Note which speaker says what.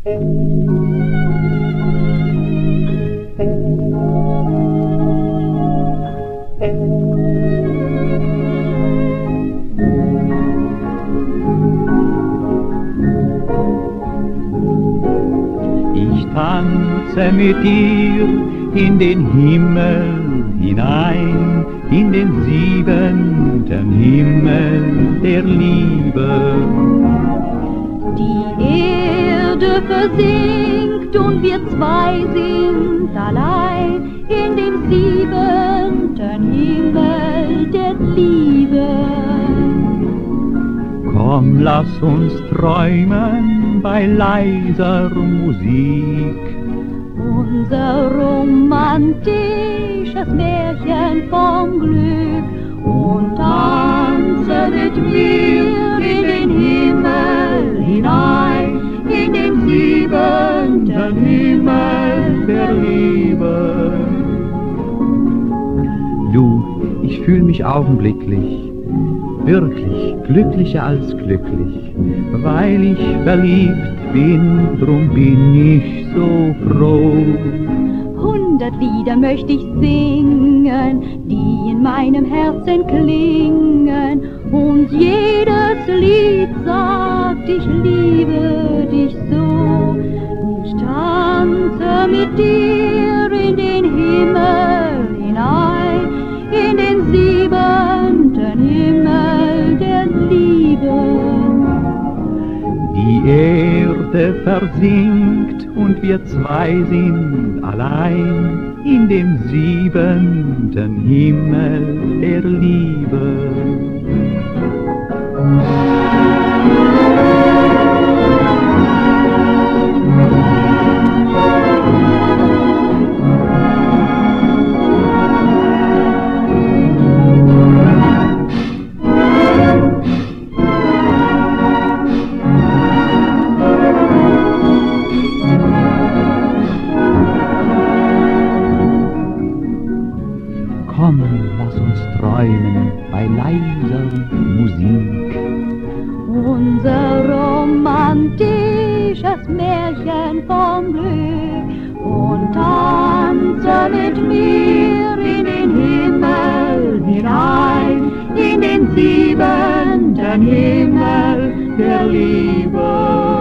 Speaker 1: Ich tanze mit dir in den Himmel hinein, in den 7. Himmel der Liebe.
Speaker 2: Die Erde versinkt und wir zwei sind allein in dem 7. Himmel der Liebe.
Speaker 1: Komm, lass uns träumen bei leiser Musik.
Speaker 2: Unser romantisches Märchen vom Glück und tanze mit mir in den Himmel hinein, in den 7. Himmel der Liebe.
Speaker 1: Du, ich fühl mich augenblicklich wirklich glücklicher als glücklich, weil ich verliebt bin, drum bin ich so froh.
Speaker 2: 100 Lieder möchte ich singen, die in meinem Herzen klingen, und jedes Lied sagt, ich liebe dich so. Ich tanze mit dir in den Himmel hinein, in den 7. Himmel der Liebe.
Speaker 1: Die Erde versinkt und wir zwei sind allein in dem 7. Himmel der Liebe. Komm, lass uns träumen bei leiser Musik.
Speaker 2: Unser romantisches Märchen vom Glück und tanze mit mir in den Himmel hinein, in den 7. Himmel der Liebe.